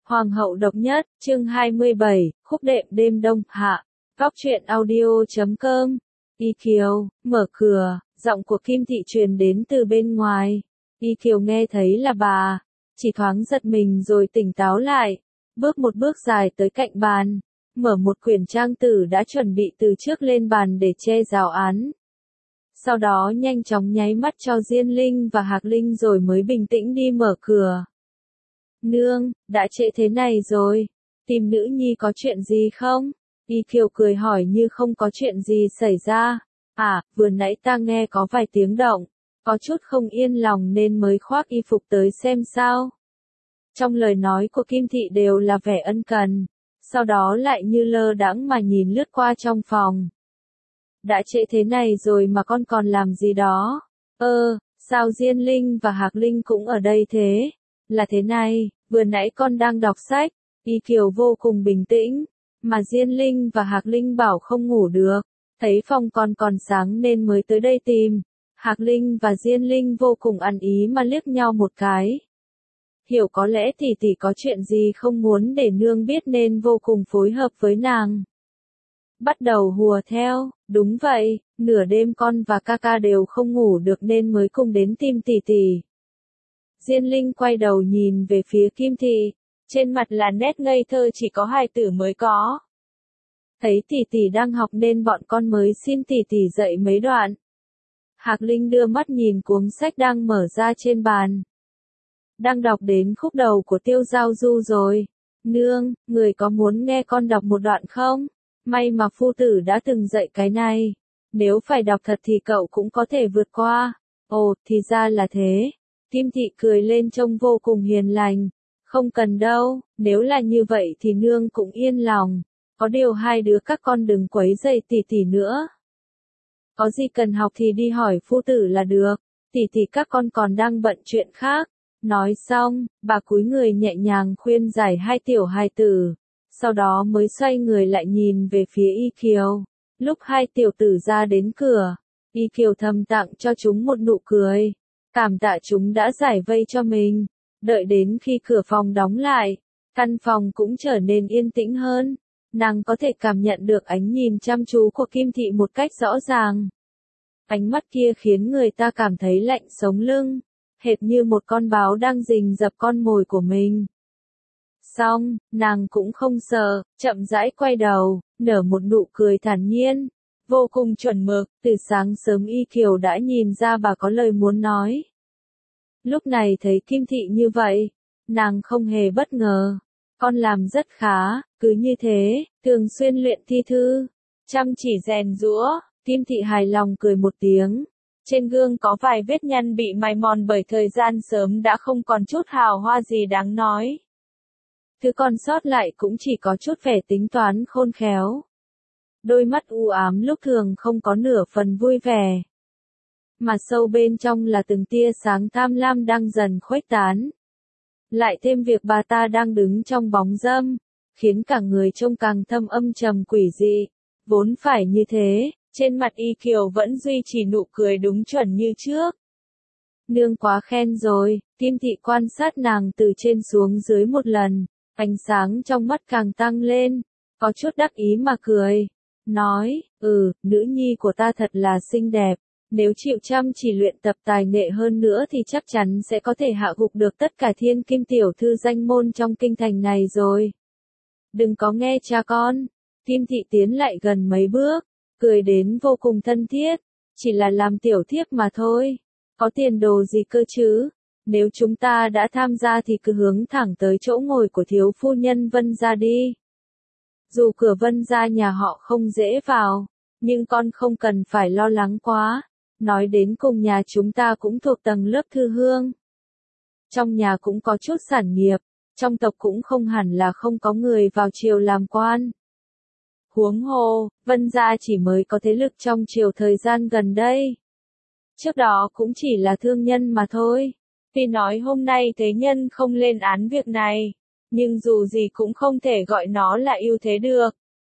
Hoàng hậu độc nhất, chương 27, khúc đệm đêm đông hạ. Góc truyện audio.com. Y Kiều, mở cửa, giọng của Kim Thị truyền đến từ bên ngoài. Y Kiều nghe thấy là bà, chỉ thoáng giật mình rồi tỉnh táo lại, bước một bước dài tới cạnh bàn, mở một quyển trang tử đã chuẩn bị từ trước lên bàn để che giáo án. Sau đó nhanh chóng nháy mắt cho Diên Linh và Hạc Linh rồi mới bình tĩnh đi mở cửa. Nương, đã trễ thế này rồi, tìm nữ nhi có chuyện gì không? Y Kiều cười hỏi như không có chuyện gì xảy ra. À, vừa nãy ta nghe có vài tiếng động, có chút không yên lòng nên mới khoác y phục tới xem sao. Trong lời nói của Kim Thị đều là vẻ ân cần, sau đó lại như lơ đãng mà nhìn lướt qua trong phòng. Đã trễ thế này rồi mà con còn làm gì đó? Sao Diên Linh và Hạc Linh cũng ở đây thế? Là thế này, vừa nãy con đang đọc sách, Y Kiều vô cùng bình tĩnh, mà Diên Linh và Hạc Linh bảo không ngủ được, thấy phòng con còn sáng nên mới tới đây tìm. Hạc Linh và Diên Linh vô cùng ăn ý mà liếc nhau một cái. Hiểu có lẽ tỷ có chuyện gì không muốn để nương biết nên vô cùng phối hợp với nàng. Bắt đầu hùa theo, đúng vậy, nửa đêm con và ca đều không ngủ được nên mới cùng đến tìm tỷ. Diên Linh quay đầu nhìn về phía Kim Thị, trên mặt là nét ngây thơ chỉ có hài tử mới có. Thấy tỷ đang học nên bọn con mới xin tỷ dạy mấy đoạn. Hạc Linh đưa mắt nhìn cuốn sách đang mở ra trên bàn. Đang đọc đến khúc đầu của Tiêu Giao Du rồi. Nương, người có muốn nghe con đọc một đoạn không? May mà phu tử đã từng dạy cái này. Nếu phải đọc thật thì cậu cũng có thể vượt qua. Ồ, thì ra là thế. Kim Thị cười lên trông vô cùng hiền lành. Không cần đâu, nếu là như vậy thì nương cũng yên lòng. Có điều hai đứa các con đừng quấy rầy tỷ nữa. Có gì cần học thì đi hỏi phu tử là được. Tỷ các con còn đang bận chuyện khác. Nói xong, bà cúi người nhẹ nhàng khuyên giải hai tiểu hài tử. Sau đó mới xoay người lại nhìn về phía Y Kiều. Lúc hai tiểu tử ra đến cửa, Y Kiều thầm tặng cho chúng một nụ cười. Cảm tạ chúng đã giải vây cho mình. Đợi đến khi cửa phòng đóng lại, căn phòng cũng trở nên yên tĩnh hơn. Nàng có thể cảm nhận được ánh nhìn chăm chú của Kim Thị một cách rõ ràng. Ánh mắt kia khiến người ta cảm thấy lạnh sống lưng, hệt như một con báo đang rình rập con mồi của mình. Xong, nàng cũng không sợ, chậm rãi quay đầu, nở một nụ cười thản nhiên, vô cùng chuẩn mực. Từ sáng sớm Y Kiều đã nhìn ra bà có lời muốn nói. Lúc này thấy Kim Thị như vậy, nàng không hề bất ngờ. Con làm rất khá, cứ như thế, thường xuyên luyện thi thư, chăm chỉ rèn giũa. Kim Thị hài lòng cười một tiếng. Trên gương có vài vết nhăn bị mài mòn bởi thời gian sớm đã không còn chút hào hoa gì đáng nói. Thứ còn sót lại cũng chỉ có chút vẻ tính toán khôn khéo. Đôi mắt u ám lúc thường không có nửa phần vui vẻ. Mà sâu bên trong là từng tia sáng tham lam đang dần khuếch tán. Lại thêm việc bà ta đang đứng trong bóng râm, khiến cả người trông càng thâm âm trầm quỷ dị. Vốn phải như thế, trên mặt Y Kiều vẫn duy trì nụ cười đúng chuẩn như trước. Nương quá khen rồi, Kim Thị quan sát nàng từ trên xuống dưới một lần, ánh sáng trong mắt càng tăng lên, có chút đắc ý mà cười. Nói, nữ nhi của ta thật là xinh đẹp. Nếu chịu chăm chỉ luyện tập tài nghệ hơn nữa thì chắc chắn sẽ có thể hạ gục được tất cả thiên kim tiểu thư danh môn trong kinh thành này rồi. Đừng có nghe cha con. Kim Thị tiến lại gần mấy bước, cười đến vô cùng thân thiết. Chỉ là làm tiểu thiếp mà thôi. Có tiền đồ gì cơ chứ? Nếu chúng ta đã tham gia thì cứ hướng thẳng tới chỗ ngồi của thiếu phu nhân Vân gia đi. Dù cửa Vân gia nhà họ không dễ vào, nhưng con không cần phải lo lắng quá. Nói đến cùng nhà chúng ta cũng thuộc tầng lớp thư hương. Trong nhà cũng có chút sản nghiệp, trong tộc cũng không hẳn là không có người vào triều làm quan. Huống hồ, Vân gia chỉ mới có thế lực trong triều thời gian gần đây. Trước đó cũng chỉ là thương nhân mà thôi. Tuy nói hôm nay thế nhân không lên án việc này, nhưng dù gì cũng không thể gọi nó là ưu thế được.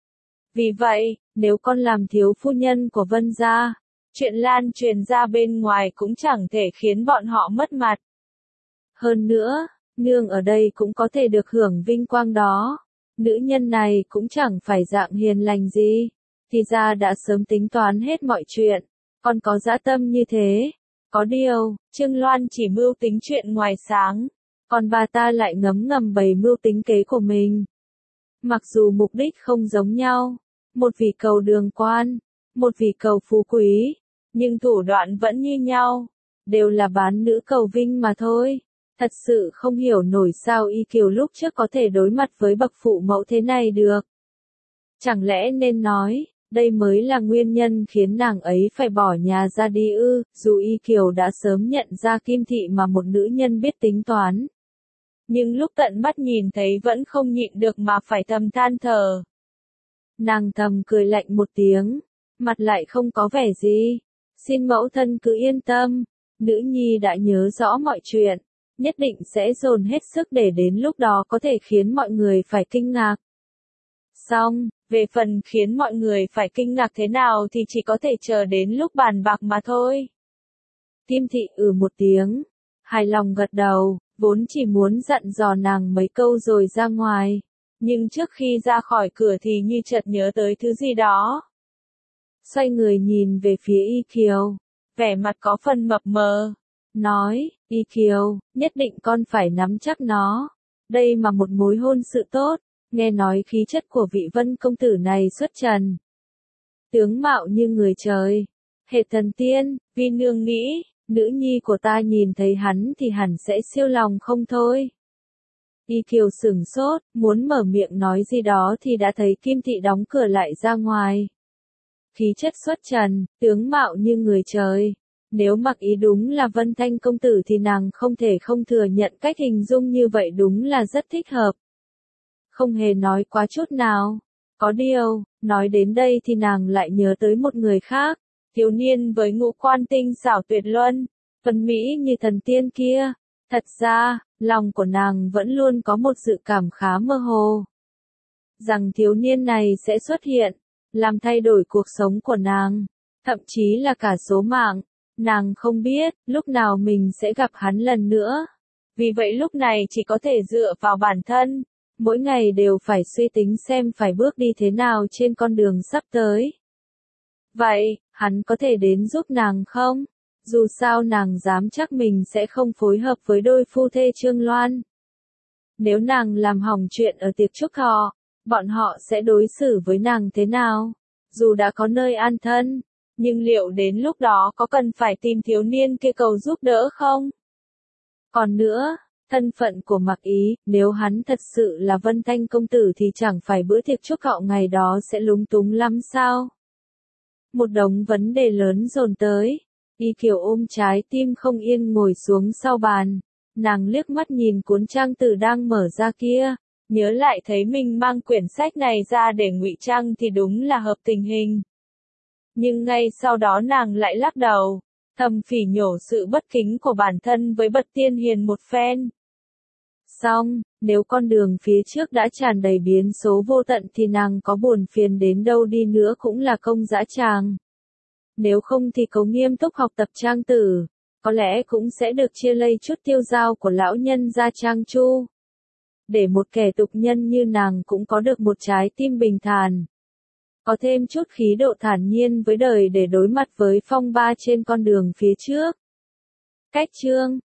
Vì vậy, nếu con làm thiếu phu nhân của Vân gia, chuyện lan truyền ra bên ngoài cũng chẳng thể khiến bọn họ mất mặt. Hơn nữa, nương ở đây cũng có thể được hưởng vinh quang đó. Nữ nhân này cũng chẳng phải dạng hiền lành gì, thì ra đã sớm tính toán hết mọi chuyện, còn có dã tâm như thế. Có điều, Trương Loan chỉ mưu tính chuyện ngoài sáng, còn bà ta lại ngấm ngầm bày mưu tính kế của mình. Mặc dù mục đích không giống nhau, một vì cầu đường quan, một vì cầu phú quý, nhưng thủ đoạn vẫn như nhau, đều là bán nữ cầu vinh mà thôi. Thật sự không hiểu nổi sao Y Kiều lúc trước có thể đối mặt với bậc phụ mẫu thế này được. Chẳng lẽ nên nói, đây mới là nguyên nhân khiến nàng ấy phải bỏ nhà ra đi ư? Dù Y Kiều đã sớm nhận ra Kim Thị mà một nữ nhân biết tính toán, nhưng lúc tận mắt nhìn thấy vẫn không nhịn được mà phải thầm than thở. Nàng thầm cười lạnh một tiếng, mặt lại không có vẻ gì. Xin mẫu thân cứ yên tâm, nữ nhi đã nhớ rõ mọi chuyện, nhất định sẽ dồn hết sức để đến lúc đó có thể khiến mọi người phải kinh ngạc. Xong, về phần khiến mọi người phải kinh ngạc thế nào thì chỉ có thể chờ đến lúc bàn bạc mà thôi. Kim Thị một tiếng, hài lòng gật đầu, vốn chỉ muốn dặn dò nàng mấy câu rồi ra ngoài, nhưng trước khi ra khỏi cửa thì như chợt nhớ tới thứ gì đó. Xoay người nhìn về phía Y Kiều, vẻ mặt có phần mập mờ, nói, Y Kiều, nhất định con phải nắm chắc nó, đây mà một mối hôn sự tốt, nghe nói khí chất của vị Vân công tử này xuất trần. Tướng mạo như người trời, hệ thần tiên, Vi nương nghĩ, nữ nhi của ta nhìn thấy hắn thì hẳn sẽ siêu lòng không thôi. Y Kiều sửng sốt, muốn mở miệng nói gì đó thì đã thấy Kim Thị đóng cửa lại ra ngoài. Khí chất xuất trần, tướng mạo như người trời. Nếu mặc ý đúng là Vân Thanh công tử thì nàng không thể không thừa nhận cách hình dung như vậy đúng là rất thích hợp. Không hề nói quá chút nào. Có điều, nói đến đây thì nàng lại nhớ tới một người khác, thiếu niên với ngũ quan tinh xảo tuyệt luân, phần mỹ như thần tiên kia. Thật ra, lòng của nàng vẫn luôn có một dự cảm khá mơ hồ, rằng thiếu niên này sẽ xuất hiện, làm thay đổi cuộc sống của nàng, thậm chí là cả số mạng. Nàng không biết, lúc nào mình sẽ gặp hắn lần nữa. Vì vậy lúc này chỉ có thể dựa vào bản thân, mỗi ngày đều phải suy tính xem phải bước đi thế nào trên con đường sắp tới. Vậy, hắn có thể đến giúp nàng không? Dù sao nàng dám chắc mình sẽ không phối hợp với đôi phu thê Trương Loan. Nếu nàng làm hỏng chuyện ở tiệc chúc thọ, bọn họ sẽ đối xử với nàng thế nào? Dù đã có nơi an thân, nhưng liệu đến lúc đó có cần phải tìm thiếu niên kia cầu giúp đỡ không? Còn nữa, thân phận của Mặc Ý, nếu hắn thật sự là Vân Thanh công tử thì chẳng phải bữa tiệc chúc thọ ngày đó sẽ lúng túng lắm sao? Một đống vấn đề lớn dồn tới. Y Kiều ôm trái tim không yên ngồi xuống sau bàn. Nàng liếc mắt nhìn cuốn trang tử đang mở ra kia, nhớ lại thấy mình mang quyển sách này ra để ngụy trang thì đúng là hợp tình hình. Nhưng ngay sau đó nàng lại lắc đầu, thầm phỉ nhổ sự bất kính của bản thân với bậc tiên hiền một phen. Xong, nếu con đường phía trước đã tràn đầy biến số vô tận thì nàng có buồn phiền đến đâu đi nữa cũng là công dã tràng. Nếu không thì cố nghiêm túc học tập trang tử, có lẽ cũng sẽ được chia lây chút tiêu dao của lão nhân gia Trang Chu. Để một kẻ tục nhân như nàng cũng có được một trái tim bình thản, có thêm chút khí độ thản nhiên với đời để đối mặt với phong ba trên con đường phía trước. Cách chương